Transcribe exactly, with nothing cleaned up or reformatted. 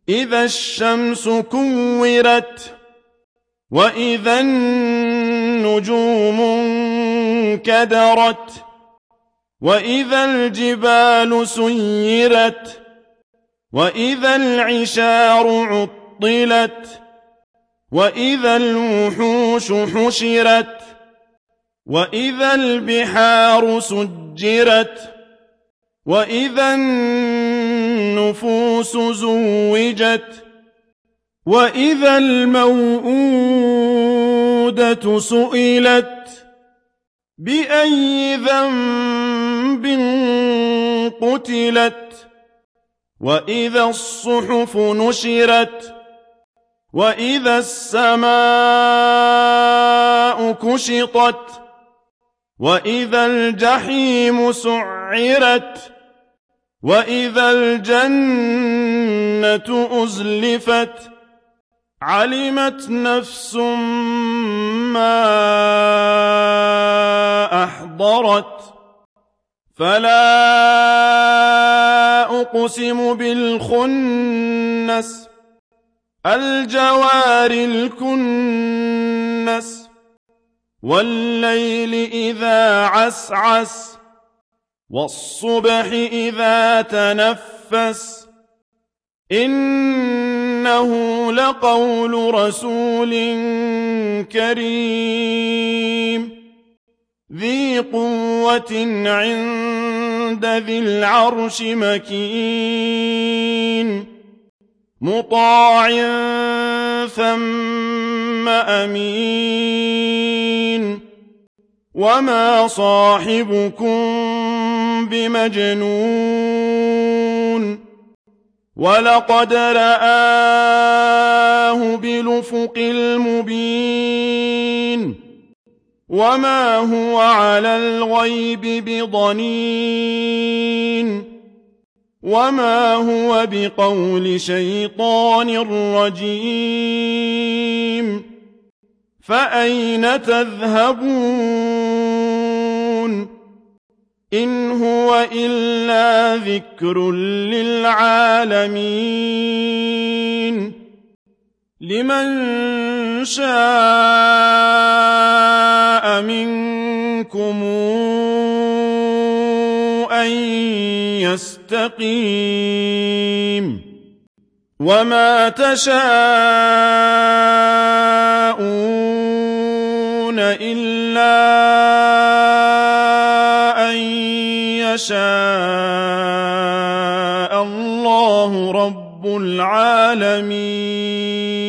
إذا الشمس كورت وإذا النجوم انكدرت وإذا الجبال سيرت وإذا العشار عطلت وإذا الوحوش حشرت وإذا البحار سجرت وإذا النفوس زوجت وإذا الموءودة سئلت بأي ذنب قتلت وإذا الصحف نشرت وإذا السماء كشطت وإذا الجحيم سعرت وإذا الجنة أزلفت علمت نفس ما أحضرت فلا أقسم بالخنس الجوار الكنس والليل إذا عسعس والصبح إذا تنفس إنه لقول رسول كريم ذي قوة عند ذي العرش مكين مطاع ثم أمين وما صاحبكم بمجنون ولقد رآه بالأفق المبين وما هو على الغيب بضنين وما هو بقول شيطان رجيم فأين تذهبون إن هو إلا ذكر للعالمين لمن شاء منكم أن يستقيم وما تشاءون إلا أن يشاء الله رب العالمين